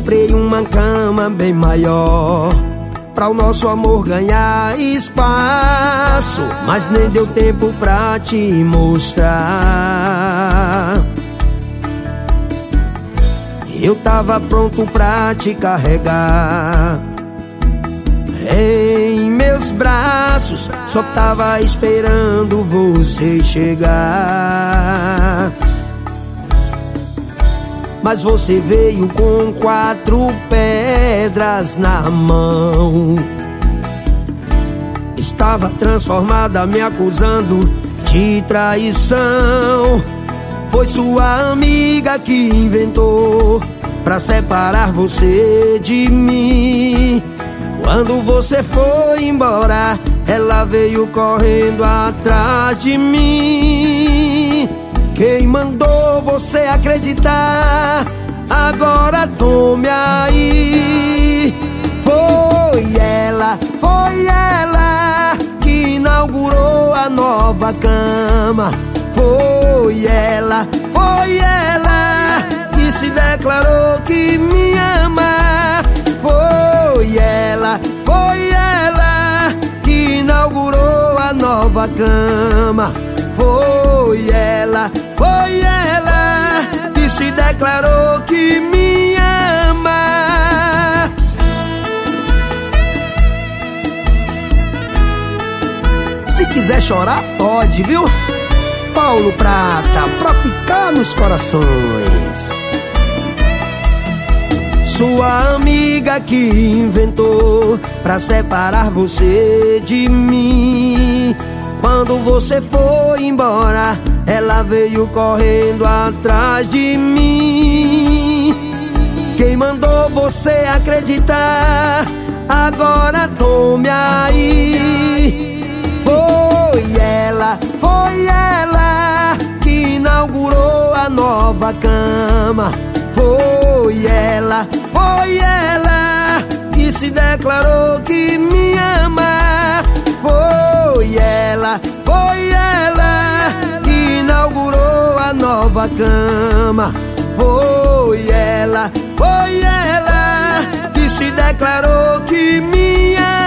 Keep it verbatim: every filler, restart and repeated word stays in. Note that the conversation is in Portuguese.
comprei uma cama bem maior pra o nosso amor ganhar espaço, mas nem deu tempo pra te mostrar. Eu tava pronto pra te carregar em meus braços, só tava esperando você chegar. Mas você veio com quatro pedras na mão. Estava transformada, me acusando de traição. Foi sua amiga que inventou pra separar você de mim. Quando você foi embora, ela veio correndo atrás de mim. Quem mandou você acreditar? Agora tome aí. Foi ela, foi ela que inaugurou a nova cama. Foi ela, foi ela que se declarou que me ama. Foi ela, foi ela que inaugurou a nova cama. Foi ela, foi ela que se declarou que me ama. Se quiser chorar, pode, viu? Paulo Prata, pra ficar nos corações. Sua amiga que inventou pra separar você de mim. Quando você foi embora, ela veio correndo atrás de mim. Quem mandou você acreditar? Agora tome aí. Foi ela, foi ela que inaugurou a nova cama. Foi ela, foi ela que se declarou que me ama. Foi ela, foi ela que inaugurou a nova cama. Foi ela, foi ela que se declarou que me ama.